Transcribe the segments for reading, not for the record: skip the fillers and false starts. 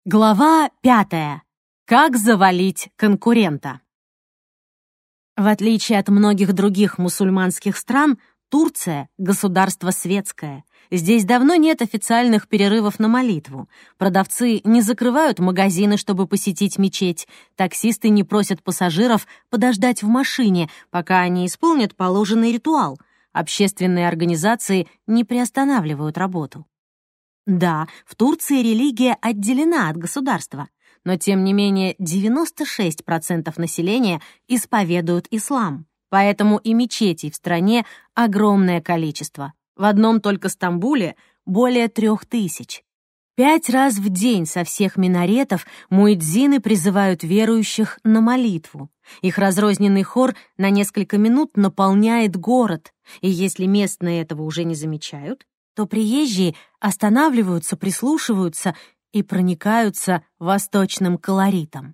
Глава 5. Как завалить конкурента. В отличие от многих других мусульманских стран, Турция — государство светское. Здесь давно нет официальных перерывов на молитву. Продавцы не закрывают магазины, чтобы посетить мечеть. Таксисты не просят пассажиров подождать в машине, пока они исполнят положенный ритуал. Общественные организации не приостанавливают работу. Да, в Турции религия отделена от государства, но тем не менее 96% населения исповедуют ислам. Поэтому и мечетей в стране огромное количество. В одном только Стамбуле более 3000. 5 раз в день со всех минаретов муэдзины призывают верующих на молитву. Их разрозненный хор на несколько минут наполняет город, и если местные этого уже не замечают, то приезжие останавливаются, прислушиваются и проникаются восточным колоритом.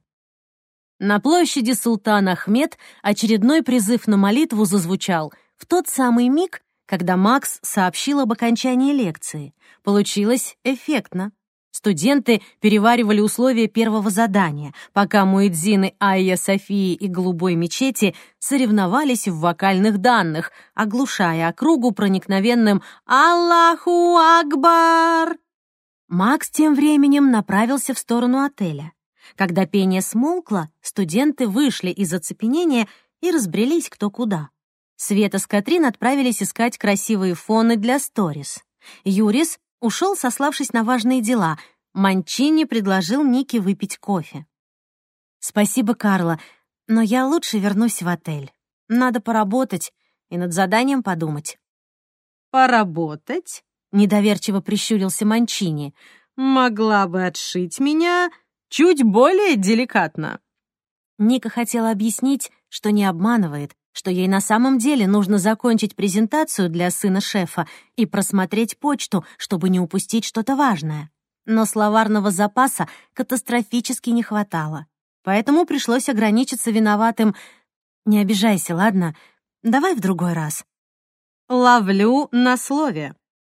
На площади Султан Ахмед очередной призыв на молитву зазвучал в тот самый миг, когда Макс сообщил об окончании лекции. Получилось эффектно. Студенты переваривали условия первого задания, пока муэдзины Айя Софии и Голубой мечети соревновались в вокальных данных, оглушая округу проникновенным «Аллаху Акбар!». Макс тем временем направился в сторону отеля. Когда пение смолкло, студенты вышли из оцепенения и разбрелись кто куда. Света с Катрин отправились искать красивые фоны для сторис. Юрис ушел, сославшись на важные дела. Манчини предложил Нике выпить кофе. «Спасибо, Карла, но я лучше вернусь в отель. Надо поработать и над заданием подумать». «Поработать?» — недоверчиво прищурился Манчини. «Могла бы отшить меня чуть более деликатно». Ника хотела объяснить, что не обманывает, что ей на самом деле нужно закончить презентацию для сына шефа и просмотреть почту, чтобы не упустить что-то важное. Но словарного запаса катастрофически не хватало. Поэтому пришлось ограничиться виноватым «Не обижайся, ладно? Давай в другой раз». «Ловлю на слове».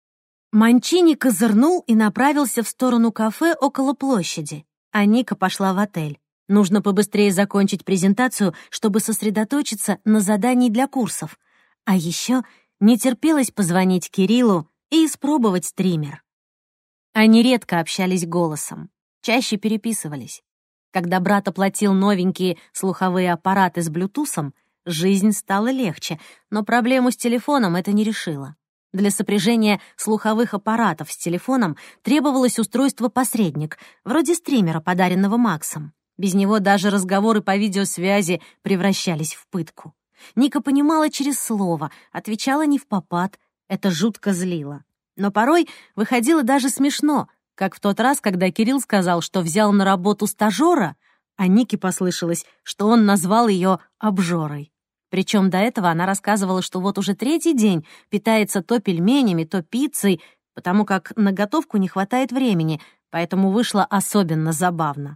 Манчини козырнул и направился в сторону кафе около площади, а Ника пошла в отель. Нужно побыстрее закончить презентацию, чтобы сосредоточиться на задании для курсов. А еще не терпелось позвонить Кириллу и испробовать стример. Они редко общались голосом, чаще переписывались. Когда брат оплатил новенькие слуховые аппараты с блютусом, жизнь стала легче, но проблему с телефоном это не решило. Для сопряжения слуховых аппаратов с телефоном требовалось устройство-посредник, вроде стримера, подаренного Максом. Без него даже разговоры по видеосвязи превращались в пытку. Ника понимала через слово, отвечала невпопад. Это жутко злило. Но порой выходило даже смешно, как в тот раз, когда Кирилл сказал, что взял на работу стажера, а Нике послышалось, что он назвал ее обжорой. Причем до этого она рассказывала, что вот уже 3-й день питается то пельменями, то пиццей, потому как на готовку не хватает времени, поэтому вышло особенно забавно.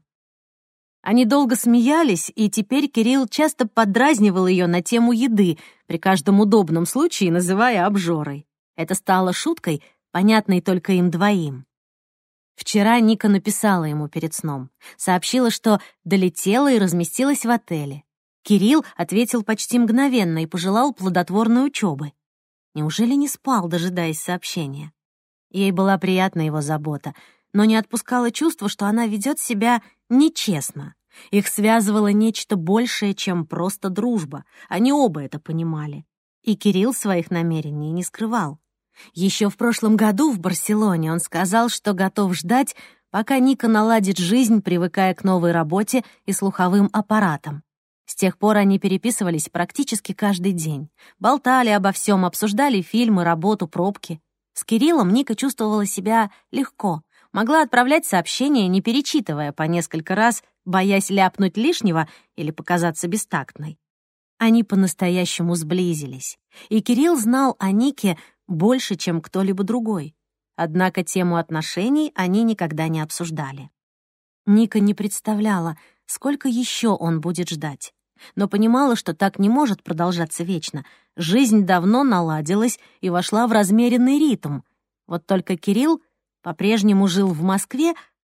Они долго смеялись, и теперь Кирилл часто поддразнивал ее на тему еды, при каждом удобном случае называя обжорой. Это стало шуткой, понятной только им двоим. Вчера Ника написала ему перед сном, сообщила, что долетела и разместилась в отеле. Кирилл ответил почти мгновенно и пожелал плодотворной учебы. Неужели не спал, дожидаясь сообщения? Ей была приятна его забота, но не отпускало чувство, что она ведет себя нечестно. Их связывало нечто большее, чем просто дружба. Они оба это понимали. И Кирилл своих намерений не скрывал. Еще в прошлом году в Барселоне он сказал, что готов ждать, пока Ника наладит жизнь, привыкая к новой работе и слуховым аппаратам. С тех пор они переписывались практически каждый день. Болтали обо всем, обсуждали фильмы, работу, пробки. С Кириллом Ника чувствовала себя легко. Могла отправлять сообщения, не перечитывая по несколько раз, боясь ляпнуть лишнего или показаться бестактной. Они по-настоящему сблизились, и Кирилл знал о Нике больше, чем кто-либо другой. Однако тему отношений они никогда не обсуждали. Ника не представляла, сколько еще он будет ждать, но понимала, что так не может продолжаться вечно. Жизнь давно наладилась и вошла в размеренный ритм. Вот только Кирилл по-прежнему жил в Москве,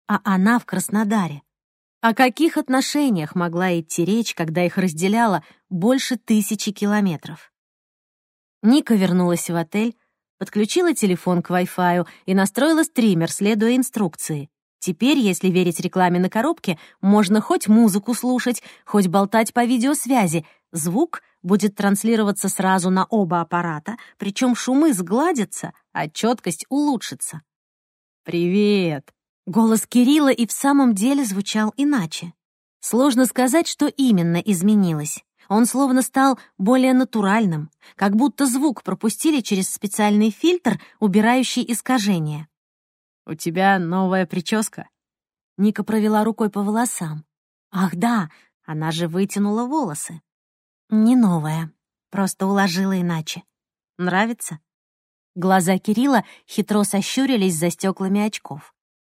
а она в Краснодаре. О каких отношениях могла идти речь, когда их разделяло больше 1000 километров? Ника вернулась в отель, подключила телефон к Wi-Fi и настроила стример, следуя инструкции. Теперь, если верить рекламе на коробке, можно хоть музыку слушать, хоть болтать по видеосвязи. Звук будет транслироваться сразу на оба аппарата, причем шумы сгладятся, а четкость улучшится. «Привет!» Голос Кирилла и в самом деле звучал иначе. Сложно сказать, что именно изменилось. Он словно стал более натуральным, как будто звук пропустили через специальный фильтр, убирающий искажения. «У тебя новая прическа?» Ника провела рукой по волосам. Ах да, она же вытянула волосы. Не новая, просто уложила иначе. Нравится? Глаза Кирилла хитро сощурились за стеклами очков.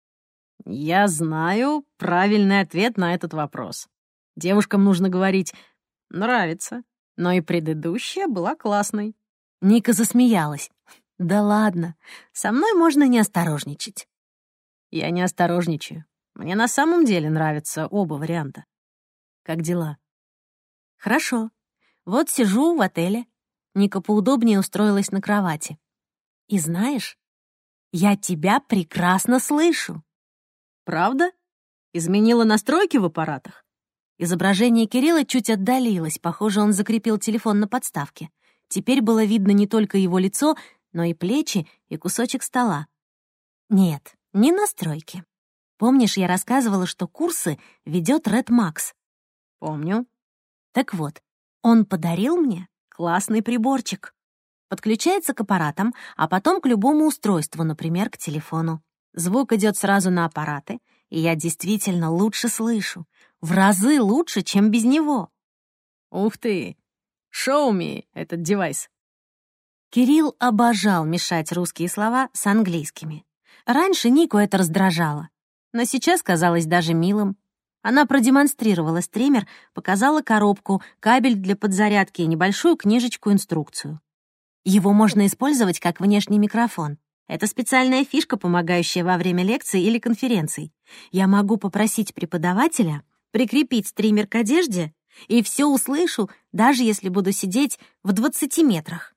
«Я знаю правильный ответ на этот вопрос. Девушкам нужно говорить «нравится», но и предыдущая была классной». Ника засмеялась. «Да ладно, со мной можно не осторожничать». «Я не осторожничаю. Мне на самом деле нравятся оба варианта». «Как дела?» «Хорошо. Вот сижу в отеле». Ника поудобнее устроилась на кровати. «И знаешь, я тебя прекрасно слышу». «Правда? Изменила настройки в аппаратах?» Изображение Кирилла чуть отдалилось. Похоже, он закрепил телефон на подставке. Теперь было видно не только его лицо, но и плечи, и кусочек стола. Нет, не настройки. Помнишь, я рассказывала, что курсы ведет Ред Макс? «Помню». Так вот, он подарил мне классный приборчик. Подключается к аппаратам, а потом к любому устройству, например, к телефону. Звук идет сразу на аппараты, и я действительно лучше слышу. В разы лучше, чем без него. «Ух ты! Show me этот девайс». Кирилл обожал мешать русские слова с английскими. Раньше Нику это раздражало, но сейчас казалось даже милым. Она продемонстрировала стример, показала коробку, кабель для подзарядки и небольшую книжечку-инструкцию. Его можно использовать как внешний микрофон. Это специальная фишка, помогающая во время лекций или конференций. Я могу попросить преподавателя прикрепить стример к одежде и все услышу, даже если буду сидеть в 20 метрах.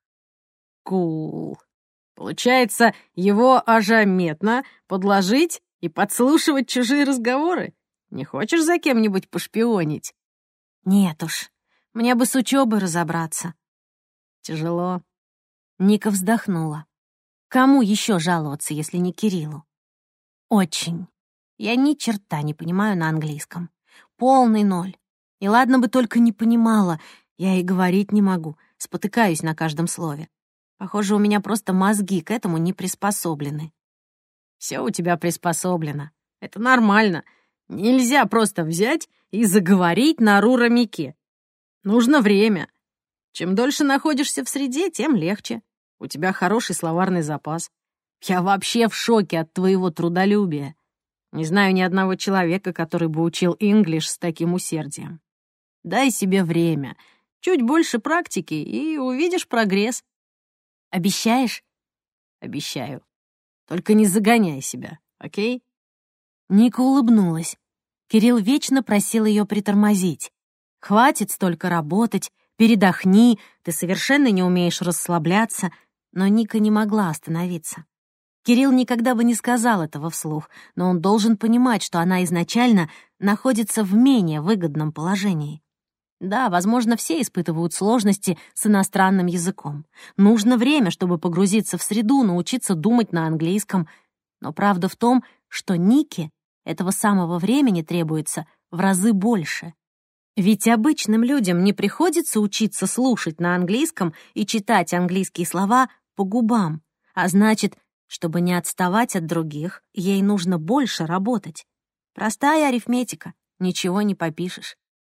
Кул. Получается, его ажаметно подложить и подслушивать чужие разговоры? Не хочешь за кем-нибудь пошпионить? Нет уж, мне бы с учебой разобраться. Тяжело. Ника вздохнула. Кому еще жаловаться, если не Кириллу? Очень. Я ни черта не понимаю на английском. Полный ноль. И ладно бы только не понимала, я и говорить не могу, спотыкаюсь на каждом слове. Похоже, у меня просто мозги к этому не приспособлены. Все у тебя приспособлено. Это нормально. Нельзя просто взять и заговорить на рурамике. Нужно время. Чем дольше находишься в среде, тем легче. У тебя хороший словарный запас. Я вообще в шоке от твоего трудолюбия. Не знаю ни одного человека, который бы учил инглиш с таким усердием. Дай себе время, чуть больше практики, и увидишь прогресс. Обещаешь? Обещаю. Только не загоняй себя, окей? Ника улыбнулась. Кирилл вечно просил ее притормозить. «Хватит столько работать, передохни, ты совершенно не умеешь расслабляться». Но Ника не могла остановиться. Кирилл никогда бы не сказал этого вслух, но он должен понимать, что она изначально находится в менее выгодном положении. Да, возможно, все испытывают сложности с иностранным языком. Нужно время, чтобы погрузиться в среду, научиться думать на английском. Но правда в том, что Нике этого самого времени требуется в разы больше. Ведь обычным людям не приходится учиться слушать на английском и читать английские слова по губам, а значит, чтобы не отставать от других, ей нужно больше работать. Простая арифметика, ничего не попишешь.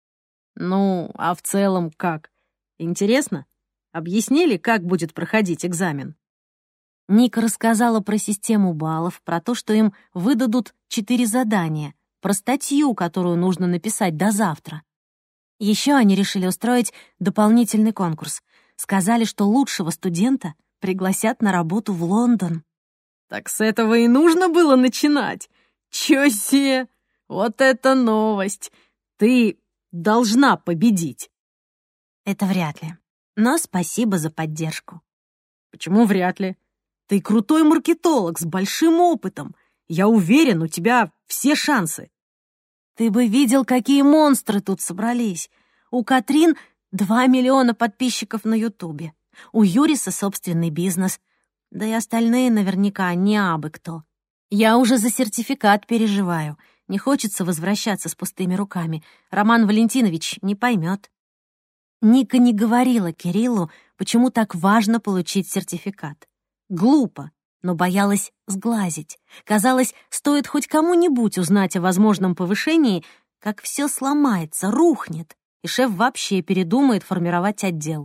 Ну, а в целом как? Интересно? Объяснили, как будет проходить экзамен? Ника рассказала про систему баллов, про то, что им выдадут 4 задания, про статью, которую нужно написать до завтра. Еще они решили устроить дополнительный конкурс. Сказали, что лучшего студента пригласят на работу в Лондон. Так с этого и нужно было начинать. Чё се? Вот это новость! Ты должна победить. Это вряд ли. Но спасибо за поддержку. Почему вряд ли? Ты крутой маркетолог с большим опытом. Я уверен, у тебя все шансы. Ты бы видел, какие монстры тут собрались. У Катрин 2 миллиона подписчиков на Ютубе. У Юриса собственный бизнес. Да и остальные наверняка не абы кто. Я уже за сертификат переживаю. Не хочется возвращаться с пустыми руками. Роман Валентинович не поймет. Ника не говорила Кириллу, почему так важно получить сертификат. Глупо, но боялась сглазить. Казалось, стоит хоть кому-нибудь узнать о возможном повышении, как все сломается, рухнет, и шеф вообще передумает формировать отдел.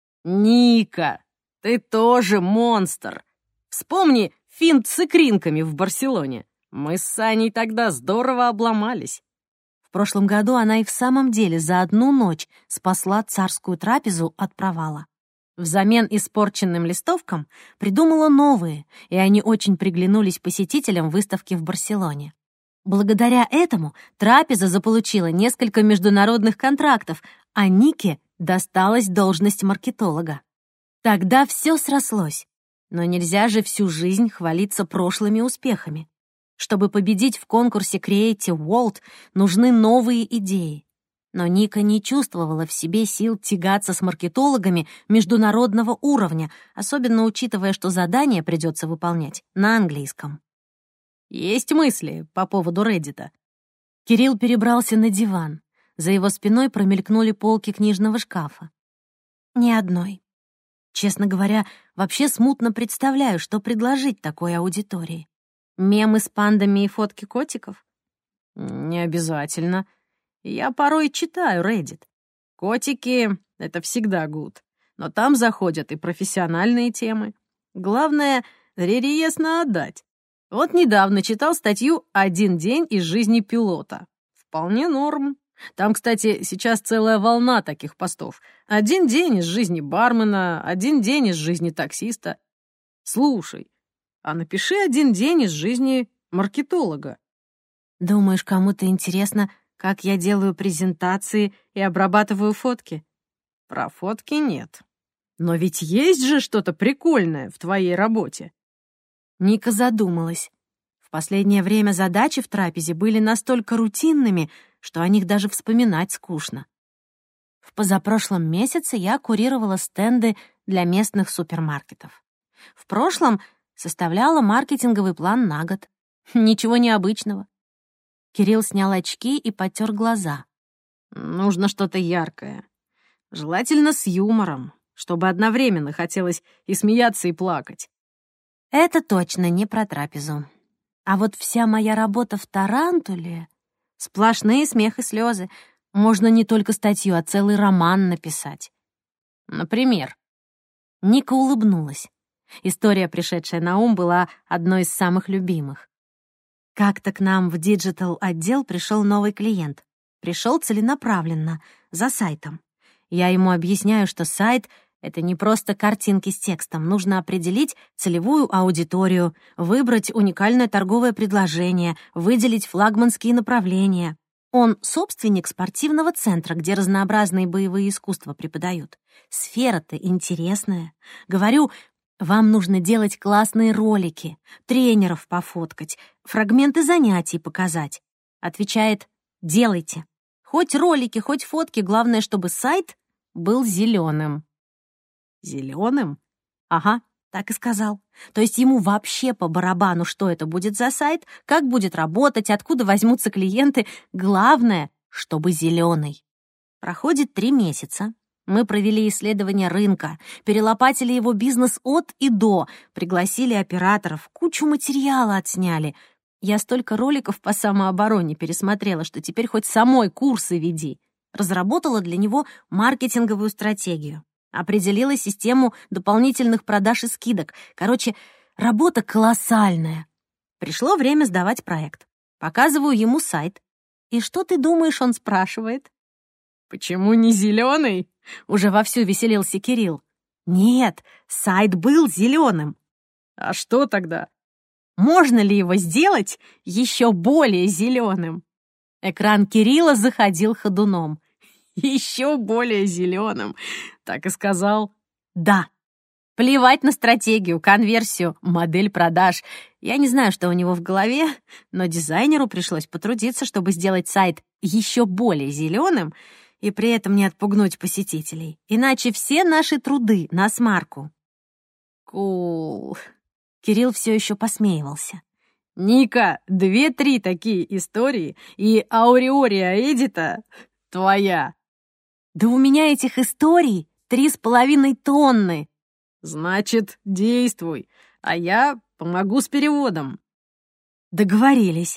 Ника, ты тоже монстр. Вспомни финт с икринками в Барселоне. Мы с Саней тогда здорово обломались. В прошлом году она и в самом деле за одну ночь спасла царскую трапезу от провала. Взамен испорченным листовкам придумала новые, и они очень приглянулись посетителям выставки в Барселоне. Благодаря этому трапеза заполучила несколько международных контрактов, а Нике досталась должность маркетолога. Тогда все срослось. Но нельзя же всю жизнь хвалиться прошлыми успехами. Чтобы победить в конкурсе Creative World, нужны новые идеи. Но Ника не чувствовала в себе сил тягаться с маркетологами международного уровня, особенно учитывая, что задание придется выполнять на английском. Есть мысли по поводу Реддита? Кирилл перебрался на диван. За его спиной промелькнули полки книжного шкафа. Ни одной. Честно говоря, вообще смутно представляю, что предложить такой аудитории. Мемы с пандами и фотки котиков? Не обязательно. Я порой читаю Reddit. Котики — это всегда гуд. Но там заходят и профессиональные темы. Главное — рерьесно отдать. Вот недавно читал статью «1 день из жизни пилота». Вполне норм. Там, кстати, сейчас целая волна таких постов. 1 день из жизни бармена, 1 день из жизни таксиста. Слушай, а напиши 1 день из жизни маркетолога. Думаешь, кому-то интересно, как я делаю презентации и обрабатываю фотки? Про фотки нет. Но ведь есть же что-то прикольное в твоей работе. Ника задумалась. В последнее время задачи в трапезе были настолько рутинными, что о них даже вспоминать скучно. В позапрошлом месяце я курировала стенды для местных супермаркетов. В прошлом составляла маркетинговый план на год. Ничего необычного. Кирилл снял очки и потер глаза. Нужно что-то яркое. Желательно с юмором, чтобы одновременно хотелось и смеяться, и плакать. Это точно не про трапезу. А вот вся моя работа в Тарантуле — сплошные смех и слезы. Можно не только статью, а целый роман написать. Например? Ника улыбнулась. История, пришедшая на ум, была одной из самых любимых. Как-то к нам в диджитал-отдел пришел новый клиент. Пришел целенаправленно, за сайтом. Я ему объясняю, что сайт — это не просто картинки с текстом. Нужно определить целевую аудиторию, выбрать уникальное торговое предложение, выделить флагманские направления. Он собственник спортивного центра, где разнообразные боевые искусства преподают. Сфера-то интересная. Говорю, вам нужно делать классные ролики, тренеров пофоткать, фрагменты занятий показать. Отвечает, делайте. Хоть ролики, хоть фотки, главное, чтобы сайт был зеленым. Зеленым? Ага, так и сказал. То есть ему вообще по барабану, что это будет за сайт, как будет работать, откуда возьмутся клиенты. Главное, чтобы зеленый. Проходит 3 месяца. Мы провели исследование рынка, перелопатили его бизнес от и до, пригласили операторов, кучу материала отсняли. Я столько роликов по самообороне пересмотрела, что теперь хоть самой курсы веди. Разработала для него маркетинговую стратегию. Определила систему дополнительных продаж и скидок. Короче, работа колоссальная. Пришло время сдавать проект. Показываю ему сайт. И что ты думаешь, он спрашивает? Почему не зеленый? Уже вовсю веселился Кирилл. Нет, сайт был зеленым. А что тогда? Можно ли его сделать еще более зеленым? Экран Кирилла заходил ходуном. Еще более зеленым, так и сказал. Да. Плевать на стратегию, конверсию, модель продаж. Я не знаю, что у него в голове, но дизайнеру пришлось потрудиться, чтобы сделать сайт еще более зеленым и при этом не отпугнуть посетителей. Иначе все наши труды на смарку. Кул. Кирилл все еще посмеивался. Ника, 2-3 такие истории, и Ауреория Эдита твоя. Да у меня этих историй 3,5 тонны. Значит, действуй, а я помогу с переводом. Договорились.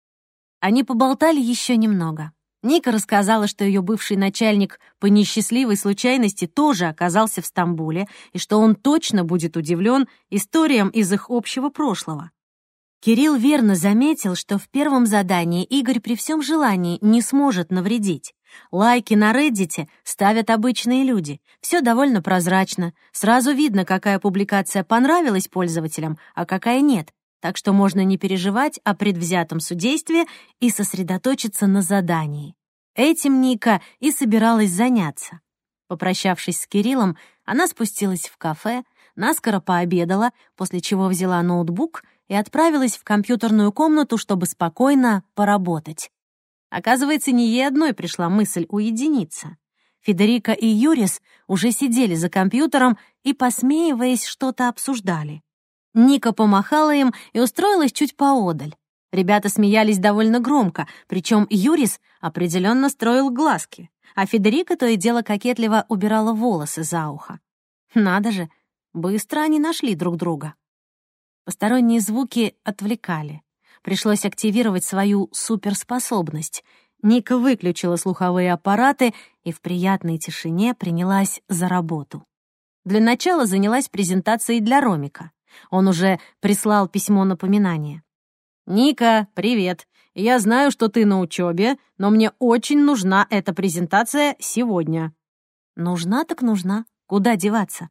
Они поболтали еще немного. Ника рассказала, что ее бывший начальник по несчастливой случайности тоже оказался в Стамбуле и что он точно будет удивлен историям из их общего прошлого. Кирилл верно заметил, что в первом задании Игорь при всем желании не сможет навредить. Лайки на Reddit ставят обычные люди. Все довольно прозрачно. Сразу видно, какая публикация понравилась пользователям, а какая нет. Так что можно не переживать о предвзятом судействе и сосредоточиться на задании. Этим Ника и собиралась заняться. Попрощавшись с Кириллом, она спустилась в кафе, наскоро пообедала, после чего взяла ноутбук и отправилась в компьютерную комнату, чтобы спокойно поработать. Оказывается, не ей одной пришла мысль уединиться. Федерика и Юрис уже сидели за компьютером и, посмеиваясь, что-то обсуждали. Ника помахала им и устроилась чуть поодаль. Ребята смеялись довольно громко, причем Юрис определенно строил глазки, а Федерика то и дело кокетливо убирала волосы за ухо. Надо же, быстро они нашли друг друга. Посторонние звуки отвлекали. Пришлось активировать свою суперспособность. Ника выключила слуховые аппараты и в приятной тишине принялась за работу. Для начала занялась презентацией для Ромика. Он уже прислал письмо напоминания. «Ника, привет. Я знаю, что ты на учебе, но мне очень нужна эта презентация сегодня». Нужна так нужна. Куда деваться?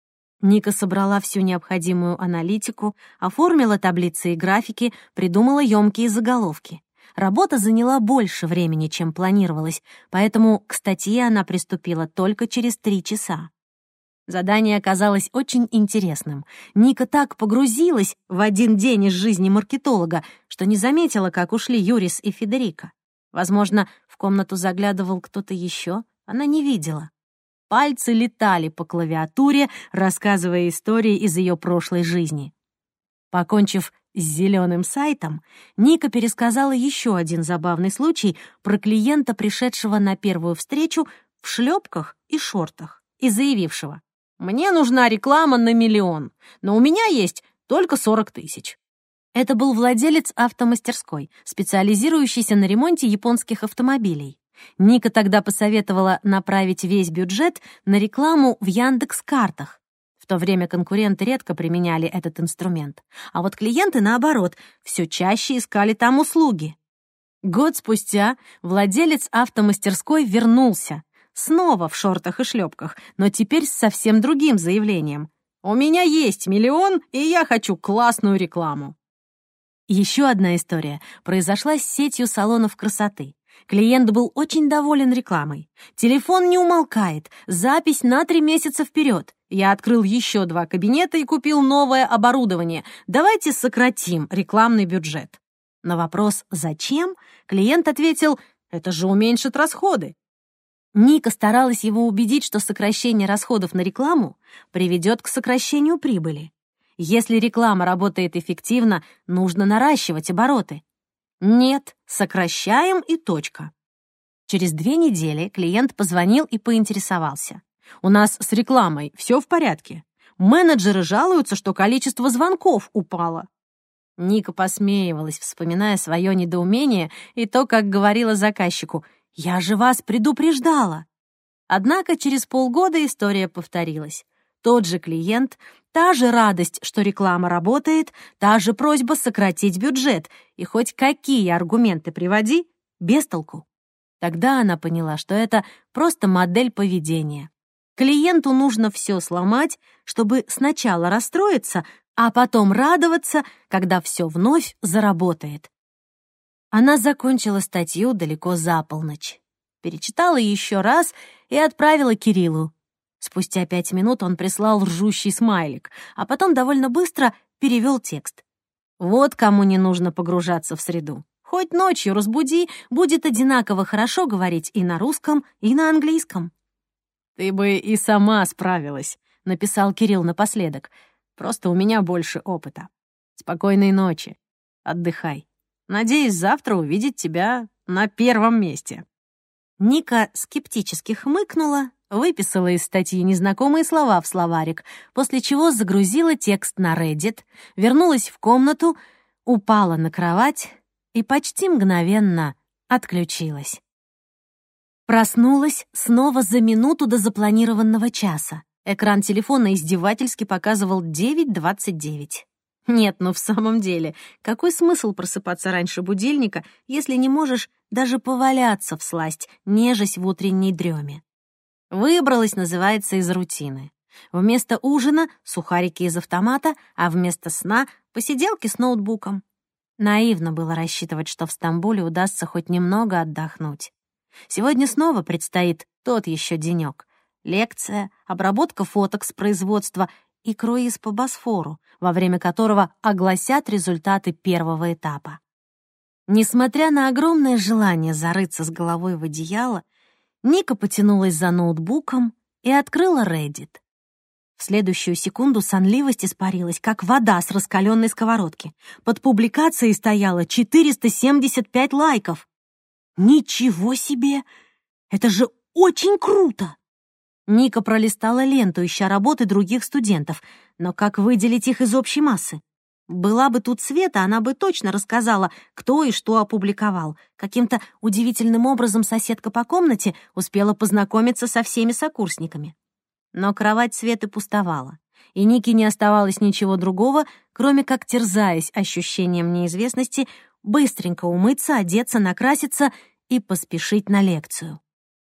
Ника собрала всю необходимую аналитику, оформила таблицы и графики, придумала ёмкие заголовки. Работа заняла больше времени, чем планировалось, поэтому к статье она приступила только через 3 часа. Задание оказалось очень интересным. Ника так погрузилась в один день из жизни маркетолога, что не заметила, как ушли Юрис и Федерика. Возможно, в комнату заглядывал кто-то еще, она не видела. Пальцы летали по клавиатуре, рассказывая истории из ее прошлой жизни. Покончив с зеленым сайтом, Ника пересказала еще один забавный случай про клиента, пришедшего на первую встречу в шлепках и шортах, и заявившего: «Мне нужна реклама на 1 миллион, но у меня есть только 40 тысяч». Это был владелец автомастерской, специализирующийся на ремонте японских автомобилей. Ника тогда посоветовала направить весь бюджет на рекламу в Яндекс.Картах. В то время конкуренты редко применяли этот инструмент, а вот клиенты, наоборот, все чаще искали там услуги. Год спустя владелец автомастерской вернулся, снова в шортах и шлепках, но теперь с совсем другим заявлением. «У меня есть 1 миллион, и я хочу классную рекламу». Еще одна история произошла с сетью салонов красоты. Клиент был очень доволен рекламой. Телефон не умолкает, запись на 3 месяца вперед. Я открыл еще 2 кабинета и купил новое оборудование. Давайте сократим рекламный бюджет. На вопрос «Зачем?» клиент ответил: «Это же уменьшит расходы». Ника старалась его убедить, что сокращение расходов на рекламу приведет к сокращению прибыли. Если реклама работает эффективно, нужно наращивать обороты. Нет, сокращаем и точка. Через 2 недели клиент позвонил и поинтересовался: «У нас с рекламой все в порядке? Менеджеры жалуются, что количество звонков упало». Ника посмеивалась, вспоминая свое недоумение и то, как говорила заказчику: «Я же вас предупреждала». Однако через полгода история повторилась. Тот же клиент, та же радость, что реклама работает, та же просьба сократить бюджет, и хоть какие аргументы приводи, без толку. Тогда она поняла, что это просто модель поведения. Клиенту нужно все сломать, чтобы сначала расстроиться, а потом радоваться, когда все вновь заработает. Она закончила статью далеко за полночь, перечитала еще раз и отправила Кириллу. Спустя 5 минут он прислал ржущий смайлик, а потом довольно быстро перевел текст. Вот кому не нужно погружаться в среду. Хоть ночью разбуди, будет одинаково хорошо говорить и на русском, и на английском. «Ты бы и сама справилась», — написал Кирилл напоследок. «Просто у меня больше опыта. Спокойной ночи. Отдыхай. Надеюсь, завтра увидеть тебя на первом месте». Ника скептически хмыкнула, выписала из статьи незнакомые слова в словарик, после чего загрузила текст на Reddit, вернулась в комнату, упала на кровать и почти мгновенно отключилась. Проснулась снова за минуту до запланированного часа. Экран телефона издевательски показывал 9:29. Нет, ну в самом деле, какой смысл просыпаться раньше будильника, если не можешь даже поваляться всласть, нежась в утренней дреме? Выбралась, называется, из рутины. Вместо ужина — сухарики из автомата, а вместо сна — посиделки с ноутбуком. Наивно было рассчитывать, что в Стамбуле удастся хоть немного отдохнуть. Сегодня снова предстоит тот еще денек. Лекция, обработка фоток с производства и круиз по Босфору, во время которого огласят результаты первого этапа. Несмотря на огромное желание зарыться с головой в одеяло, Ника потянулась за ноутбуком и открыла Reddit. В следующую секунду сонливость испарилась, как вода с раскаленной сковородки. Под публикацией стояло 475 лайков. Ничего себе! Это же очень круто! Ника пролистала ленту, ища работы других студентов, но как выделить их из общей массы? Была бы тут Света, она бы точно рассказала, кто и что опубликовал. Каким-то удивительным образом соседка по комнате успела познакомиться со всеми сокурсниками. Но кровать Светы пустовала, и Нике не оставалось ничего другого, кроме как, терзаясь ощущением неизвестности, быстренько умыться, одеться, накраситься и поспешить на лекцию.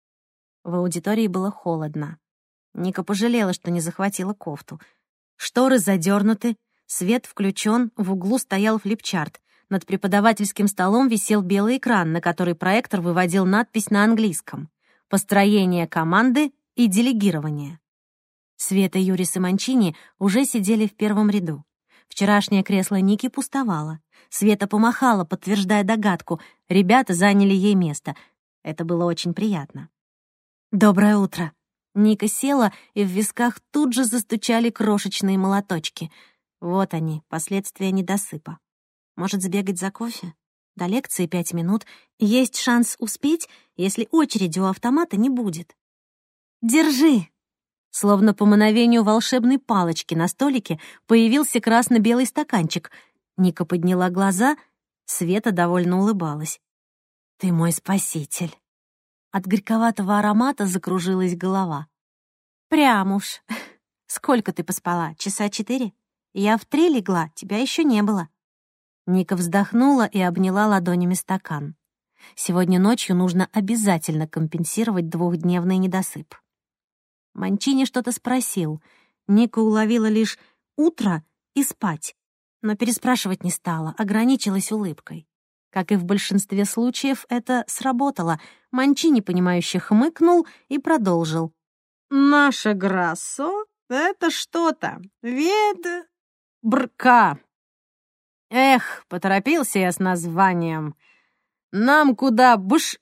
В аудитории было холодно. Ника пожалела, что не захватила кофту. Шторы задернуты, свет включен, в углу стоял флипчарт. Над преподавательским столом висел белый экран, на который проектор выводил надпись на английском: «Построение команды и делегирование». Света, Юрис и Манчини уже сидели в первом ряду. Вчерашнее кресло Ники пустовало. Света помахала, подтверждая догадку. Ребята заняли ей место. Это было очень приятно. «Доброе утро». Ника села, и в висках тут же застучали крошечные молоточки. Вот они, последствия недосыпа. Может, сбегать за кофе? До лекции 5 минут. Есть шанс успеть, если очереди у автомата не будет. «Держи!» Словно по мановению волшебной палочки на столике появился красно-белый стаканчик. Ника подняла глаза, Света довольно улыбалась. «Ты мой спаситель». От горьковатого аромата закружилась голова. «Прям уж. Сколько ты поспала? Часа 4? Я в 3 легла, тебя еще не было». Ника вздохнула и обняла ладонями стакан. Сегодня ночью нужно обязательно компенсировать 2-дневный недосып. Манчини что-то спросил. Ника уловила лишь «утро» и «спать», но переспрашивать не стала, ограничилась улыбкой. Как и в большинстве случаев, это сработало. Манчини, понимающе хмыкнул и продолжил. «Наше Грассо — это что-то. Брка. Эх, поторопился я с названием. Нам куда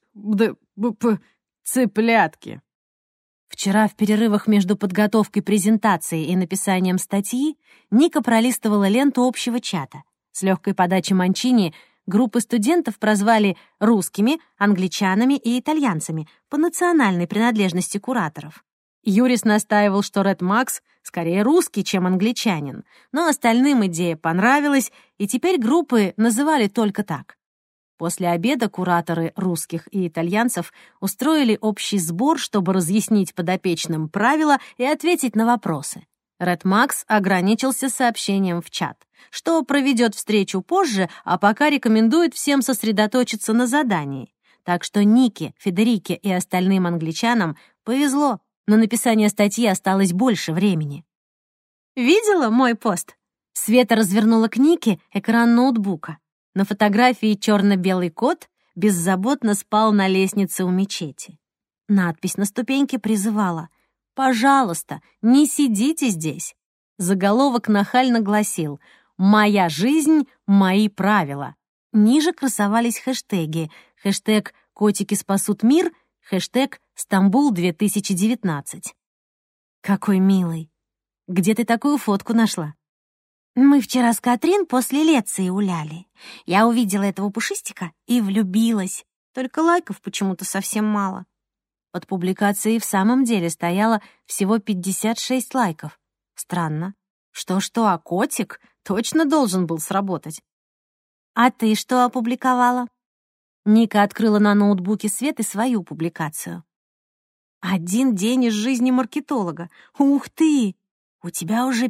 цыплятки». Вчера в перерывах между подготовкой презентации и написанием статьи Ника пролистывала ленту общего чата. С легкой подачи Манчини группы студентов прозвали русскими, англичанами и итальянцами по национальной принадлежности кураторов. Юрис настаивал, что Ред Макс скорее русский, чем англичанин, но остальным идея понравилась, и теперь группы называли только так. После обеда кураторы русских и итальянцев устроили общий сбор, чтобы разъяснить подопечным правила и ответить на вопросы. Ред Макс ограничился сообщением в чат, что проведет встречу позже, а пока рекомендует всем сосредоточиться на задании. Так что Нике, Федерике и остальным англичанам повезло, на написание статьи осталось больше времени. «Видела мой пост?» Света развернула к Нике экран ноутбука. На фотографии черно-белый кот беззаботно спал на лестнице у мечети. Надпись на ступеньке призывала: «Пожалуйста, не сидите здесь». Заголовок нахально гласил: «Моя жизнь, мои правила». Ниже красовались хэштеги: хэштег «Котики спасут мир», хэштег «Стамбул 2019». Какой милый. Где ты такую фотку нашла? Мы вчера с Катрин после лекции гуляли. Я увидела этого пушистика и влюбилась. Только лайков почему-то совсем мало. Под публикацией в самом деле стояло всего 56 лайков. Странно. Что-что, а котик точно должен был сработать. А ты что опубликовала? Ника открыла на ноутбуке Светы свою публикацию. 1 день из жизни маркетолога. Ух ты! У тебя уже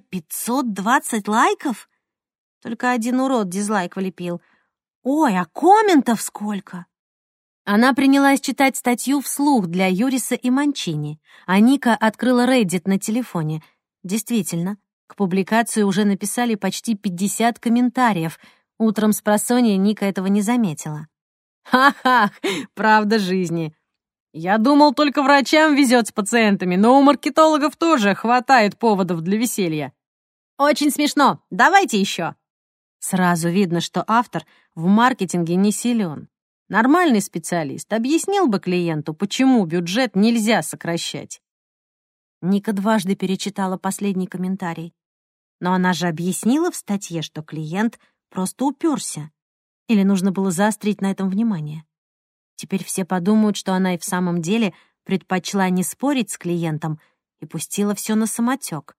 520 лайков? Только один урод дизлайк влепил. Ой, а комментов сколько? Она принялась читать статью вслух для Юриса и Манчини, а Ника открыла Reddit на телефоне. Действительно, к публикации уже написали почти 50 комментариев. Утром спросонья Ника этого не заметила. Ха-ха, правда жизни. Я думал, только врачам везет с пациентами, но у маркетологов тоже хватает поводов для веселья. Очень смешно, давайте еще. Сразу видно, что автор в маркетинге не силен. Нормальный специалист объяснил бы клиенту, почему бюджет нельзя сокращать. Ника дважды перечитала последний комментарий. Но она же объяснила в статье, что клиент просто уперся. Или нужно было заострить на этом внимание? Теперь все подумают, что она и в самом деле предпочла не спорить с клиентом и пустила все на самотек.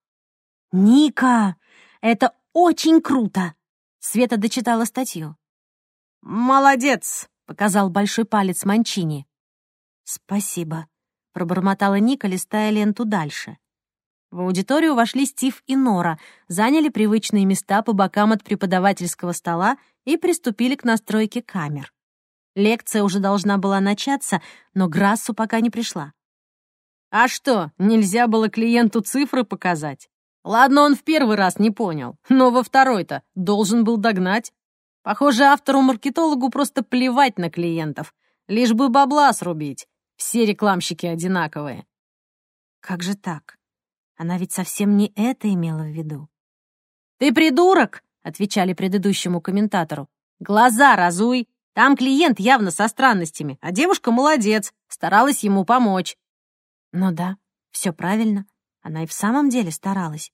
«Ника, это очень круто!» Света дочитала статью. «Молодец!» — показал большой палец Манчини. «Спасибо», — пробормотала Ника, листая ленту дальше. В аудиторию вошли Стив и Нора, заняли привычные места по бокам от преподавательского стола и приступили к настройке камер. Лекция уже должна была начаться, но Грассу пока не пришла. А что, нельзя было клиенту цифры показать? Ладно, он в первый раз не понял, но во второй-то должен был догнать. Похоже, автору-маркетологу просто плевать на клиентов, лишь бы бабла срубить. Все рекламщики одинаковые. Как же так? Она ведь совсем не это имела в виду. «Ты придурок!» — отвечали предыдущему комментатору. «Глаза разуй! Там клиент явно со странностями, а девушка молодец, старалась ему помочь». Ну да, все правильно. Она и в самом деле старалась.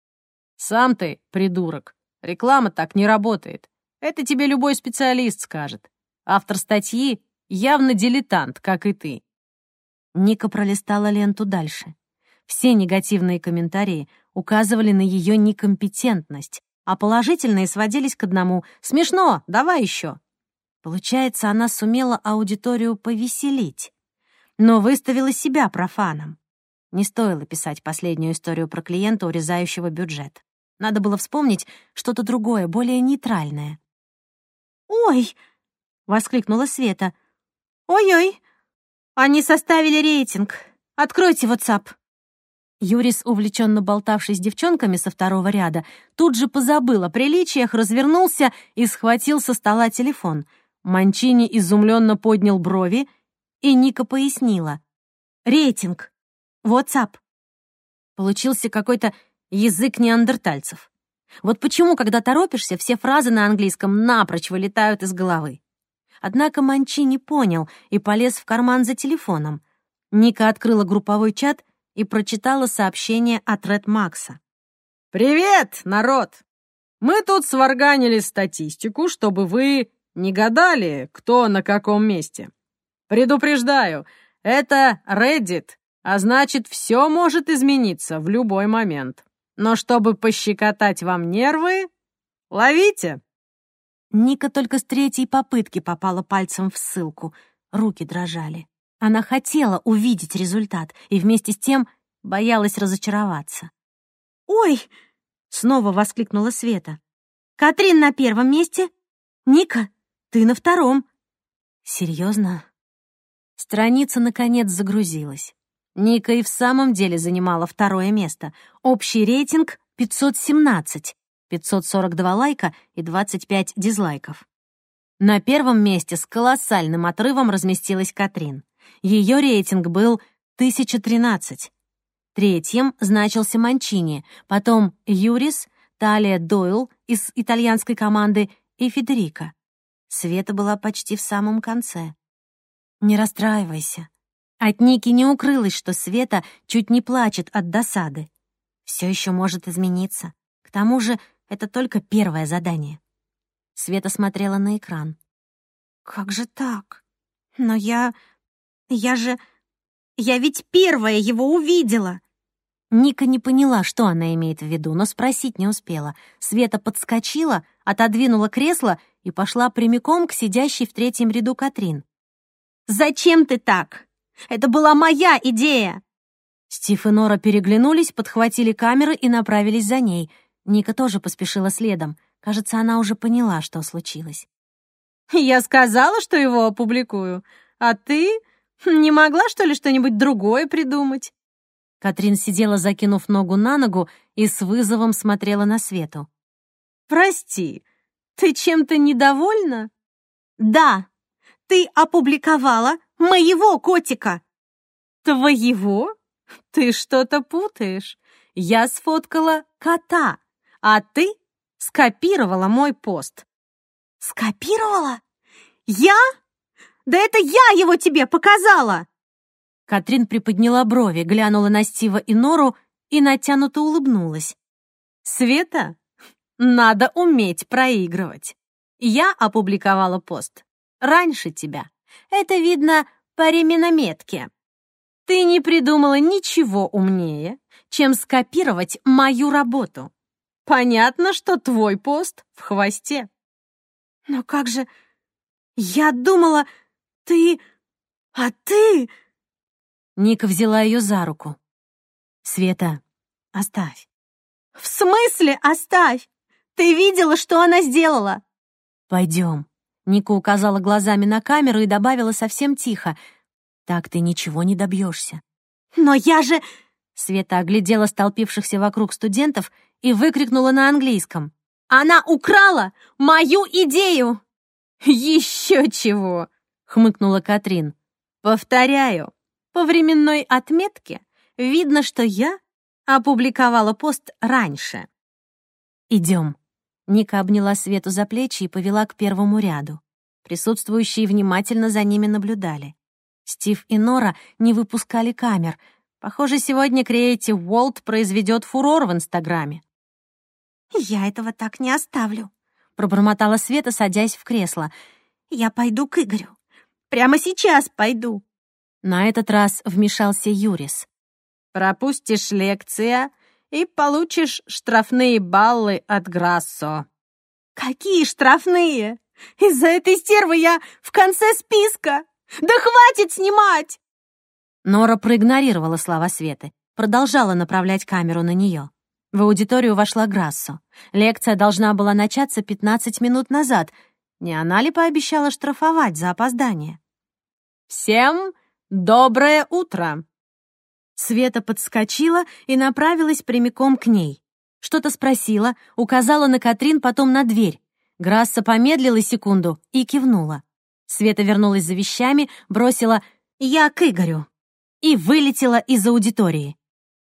«Сам ты придурок. Реклама так не работает. Это тебе любой специалист скажет. Автор статьи явно дилетант, как и ты». Ника пролистала ленту дальше. Все негативные комментарии указывали на ее некомпетентность, а положительные сводились к одному: «Смешно, давай еще». Получается, она сумела аудиторию повеселить, но выставила себя профаном. Не стоило писать последнюю историю про клиента, урезающего бюджет. Надо было вспомнить что-то другое, более нейтральное. «Ой!» — воскликнула Света. «Ой-ой! Они составили рейтинг. Откройте WhatsApp». Юрис, увлеченно болтавший с девчонками со второго ряда, тут же позабыл о приличиях, развернулся и схватил со стола телефон. Манчини изумленно поднял брови, и Ника пояснила. «Рейтинг. WhatsApp». Получился какой-то язык неандертальцев. Вот почему, когда торопишься, все фразы на английском напрочь вылетают из головы. Однако Манчини понял и полез в карман за телефоном. Ника открыла групповой чат и прочитала сообщение от Ред Макса. «Привет, народ! Мы тут сварганили статистику, чтобы вы не гадали, кто на каком месте. Предупреждаю, это Reddit, а значит, все может измениться в любой момент. Но чтобы пощекотать вам нервы, ловите!» Ника только с третьей попытки попала пальцем в ссылку. Руки дрожали. Она хотела увидеть результат и вместе с тем боялась разочароваться. «Ой!» — снова воскликнула Света. «Катрин на первом месте. Ника, ты на втором». «Серьезно?» Страница, наконец, загрузилась. Ника и в самом деле занимала второе место. Общий рейтинг — 517. 542 лайка и 25 дизлайков. На первом месте с колоссальным отрывом разместилась Катрин. Ее рейтинг был 1013. Третьим значился Манчини, потом Юрис, Талия Дойл из итальянской команды и Федерико. Света была почти в самом конце. Не расстраивайся. От Ники не укрылось, что Света чуть не плачет от досады. Все еще может измениться. К тому же это только первое задание. Света смотрела на экран. «Как же так? Но я ведь первая его увидела!» Ника не поняла, что она имеет в виду, но спросить не успела. Света подскочила, отодвинула кресло и пошла прямиком к сидящей в третьем ряду Катрин. «Зачем ты так? Это была моя идея!» Стив и Нора переглянулись, подхватили камеры и направились за ней. Ника тоже поспешила следом. Кажется, она уже поняла, что случилось. Я сказала, что его опубликую, а ты не могла, что ли, что-нибудь другое придумать? Катрин сидела, закинув ногу на ногу, и с вызовом смотрела на Свету. Прости, ты чем-то недовольна? Да, ты опубликовала моего котика. Твоего? Ты что-то путаешь. Я сфоткала кота, а ты скопировала мой пост. Скопировала? Я? Да это я его тебе показала! Катрин приподняла брови, глянула на Стива и Нору и натянуто улыбнулась. Света, надо уметь проигрывать. Я опубликовала пост раньше тебя. Это видно по реминометке. Ты не придумала ничего умнее, чем скопировать мою работу. Понятно, что твой пост в хвосте. Но как же... Я думала, ты... А ты... Ника взяла ее за руку. «Света, оставь». В смысле оставь? Ты видела, что она сделала? Пойдем. Ника указала глазами на камеру и добавила совсем тихо. Так ты ничего не добьешься. Но я же... Света оглядела столпившихся вокруг студентов и выкрикнула на английском. Она украла мою идею! Еще чего! Хмыкнула Катрин. Повторяю, по временной отметке видно, что я опубликовала пост раньше. Идем. Ника обняла Свету за плечи и повела к первому ряду. Присутствующие внимательно за ними наблюдали. Стив и Нора не выпускали камер. Похоже, сегодня Creative World произведет фурор в Инстаграме. «Я этого так не оставлю», — пробормотала Света, садясь в кресло. «Я пойду к Игорю. Прямо сейчас пойду». На этот раз вмешался Юрис. «Пропустишь лекция и получишь штрафные баллы от Грассо». «Какие штрафные? Из-за этой стервы я в конце списка! Да хватит снимать!» Нора проигнорировала слова Светы, продолжала направлять камеру на нее. В аудиторию вошла Грассо. Лекция должна была начаться 15 минут назад. Не она ли пообещала штрафовать за опоздание? «Всем доброе утро!» Света подскочила и направилась прямиком к ней. Что-то спросила, указала на Катрин, потом на дверь. Грасса помедлила секунду и кивнула. Света вернулась за вещами, бросила «Я к Игорю» и вылетела из аудитории.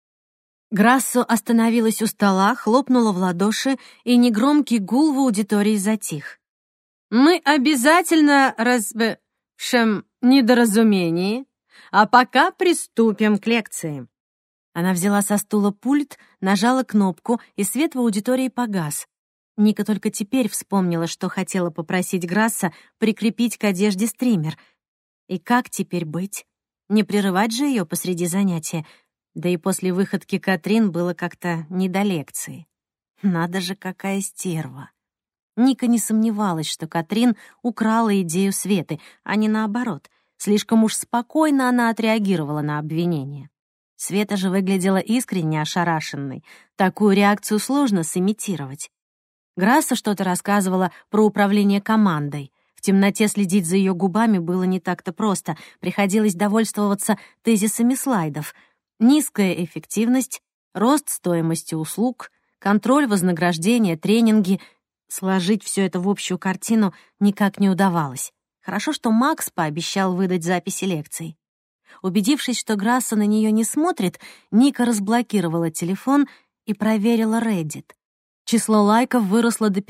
Грассо остановилась у стола, хлопнула в ладоши, и негромкий гул в аудитории затих. «Мы обязательно разбешем недоразумение, а пока приступим к лекции». Она взяла со стула пульт, нажала кнопку, и свет в аудитории погас. Ника только теперь вспомнила, что хотела попросить Грасса прикрепить к одежде стример. И как теперь быть? Не прерывать же ее посреди занятия. Да и после выходки Катрин было как-то не до лекции. Надо же, какая стерва. Ника не сомневалась, что Катрин украла идею Светы, а не наоборот. Слишком уж спокойно она отреагировала на обвинение. Света же выглядела искренне ошарашенной. Такую реакцию сложно сымитировать. Грасса что-то рассказывала про управление командой. В темноте следить за ее губами было не так-то просто. Приходилось довольствоваться тезисами слайдов. Низкая эффективность, рост стоимости услуг, Контроль, вознаграждение, тренинги. Сложить все это в общую картину никак не удавалось. Хорошо, что Макс пообещал выдать записи лекций. Убедившись, что Грасса на нее не смотрит, Ника разблокировала телефон и проверила Reddit. Число лайков выросло до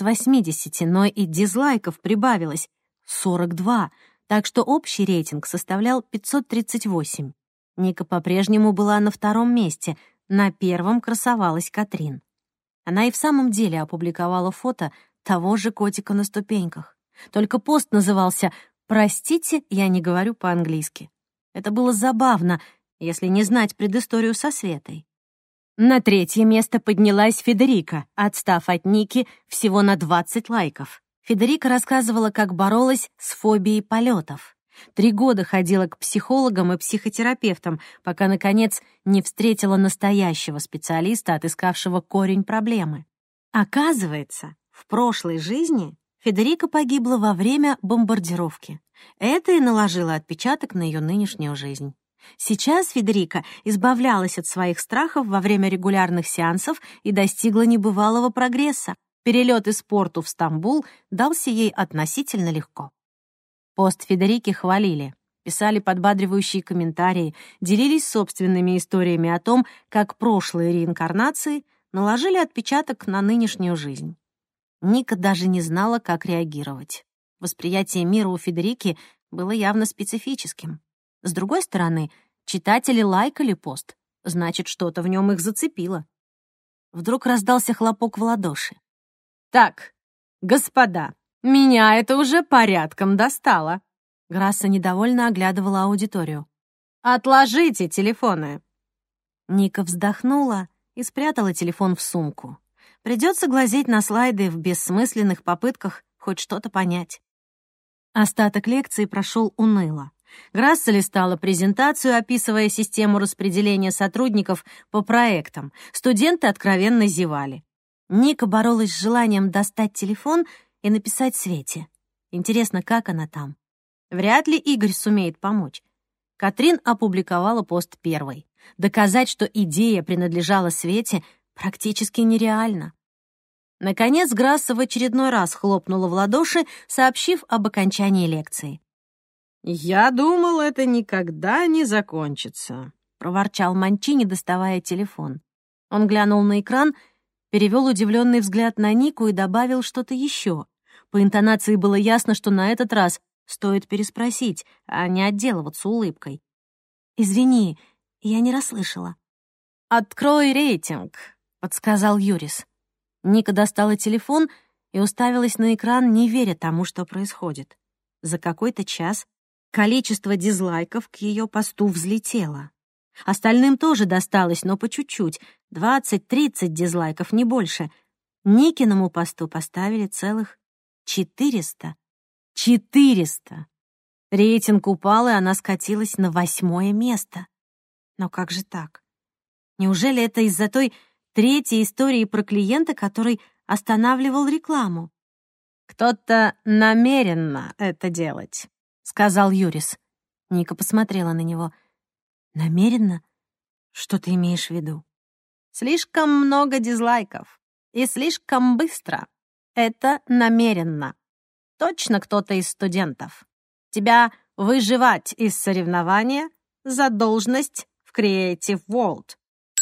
580, но и дизлайков прибавилось — 42, так что общий рейтинг составлял 538. Ника по-прежнему была на втором месте, на первом красовалась Катрин. Она и в самом деле опубликовала фото того же котика на ступеньках. Только пост назывался «Простите, я не говорю по-английски». Это было забавно, если не знать предысторию со Светой. На третье место поднялась Федерика, отстав от Ники всего на 20 лайков. Федерика рассказывала, как боролась с фобией полетов. 3 года ходила к психологам и психотерапевтам, пока, наконец, не встретила настоящего специалиста, отыскавшего корень проблемы. Оказывается, в прошлой жизни Федерика погибла во время бомбардировки. Это и наложило отпечаток на ее нынешнюю жизнь. Сейчас Федерика избавлялась от своих страхов во время регулярных сеансов и достигла небывалого прогресса. Перелет из Порту в Стамбул дался ей относительно легко. Пост Федерики хвалили, писали подбадривающие комментарии, делились собственными историями о том, как прошлые реинкарнации наложили отпечаток на нынешнюю жизнь. Ника даже не знала, как реагировать. Восприятие мира у Федерики было явно специфическим. С другой стороны, читатели лайкали пост, значит, что-то в нем их зацепило. Вдруг раздался хлопок в ладоши. «Так, господа, меня это уже порядком достало». Грасса недовольно оглядывала аудиторию. «Отложите телефоны». Ника вздохнула и спрятала телефон в сумку. Придется глазеть на слайды в бессмысленных попытках хоть что-то понять. Остаток лекции прошел уныло. Грасса листала презентацию, описывая систему распределения сотрудников по проектам. Студенты откровенно зевали. Ника боролась с желанием достать телефон и написать Свете. Интересно, как она там? Вряд ли Игорь сумеет помочь. Катрин опубликовала пост первой. Доказать, что идея принадлежала Свете, практически нереально. Наконец Грасса в очередной раз хлопнула в ладоши, сообщив об окончании лекции. «Я думал, это никогда не закончится», — проворчал Манчини, доставая телефон. Он глянул на экран, перевел удивленный взгляд на Нику и добавил что-то еще. По интонации было ясно, что на этот раз стоит переспросить, а не отделываться улыбкой. «Извини, я не расслышала». «Открой рейтинг», — подсказал Юрис. Ника достала телефон и уставилась на экран, не веря тому, что происходит. За какой-то час количество дизлайков к ее посту взлетело. Остальным тоже досталось, но по чуть-чуть. 20-30 дизлайков, не больше. Никиному посту поставили целых 400. 400! Рейтинг упал, и она скатилась на 8-е место. Но как же так? Неужели это из-за той третьей истории про клиента, который останавливал рекламу? «Кто-то намеренно это делать», — сказал Юрис. Ника посмотрела на него. «Намеренно? Что ты имеешь в виду?» «Слишком много дизлайков. И слишком быстро. Это намеренно. Точно кто-то из студентов. Тебя выживать из соревнования за должность в Creative World».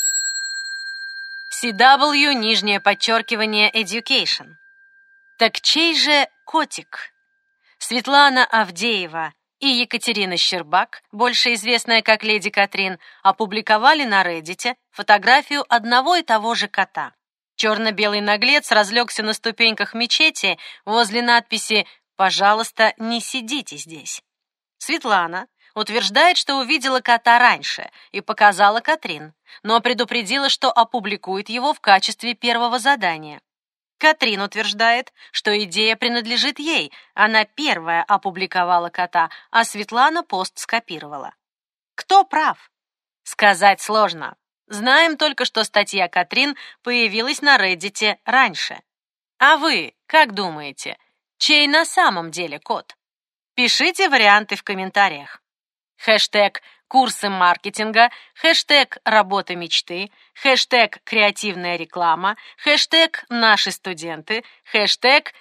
CW_Education. Так чей же котик? Светлана Авдеева и Екатерина Щербак, больше известная как Леди Катрин, опубликовали на Reddit фотографию одного и того же кота. Черно-белый наглец разлегся на ступеньках мечети возле надписи «Пожалуйста, не сидите здесь». Светлана утверждает, что увидела кота раньше и показала Катрин, но предупредила, что опубликует его в качестве первого задания. Катрин утверждает, что идея принадлежит ей. Она первая опубликовала кота, а Светлана пост скопировала. Кто прав? Сказать сложно. Знаем только, что статья Катрин появилась на Reddit раньше. А вы как думаете, чей на самом деле кот? Пишите варианты в комментариях. Хэштег курсы маркетинга, хэштег «Работа мечты», хэштег «Креативная реклама», хэштег «Наши студенты», хэштег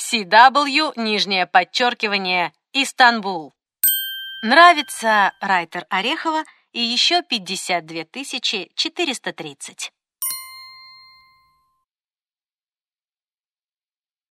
CW_ Истанбул. Нравится Райтер Орехова и еще 52 430.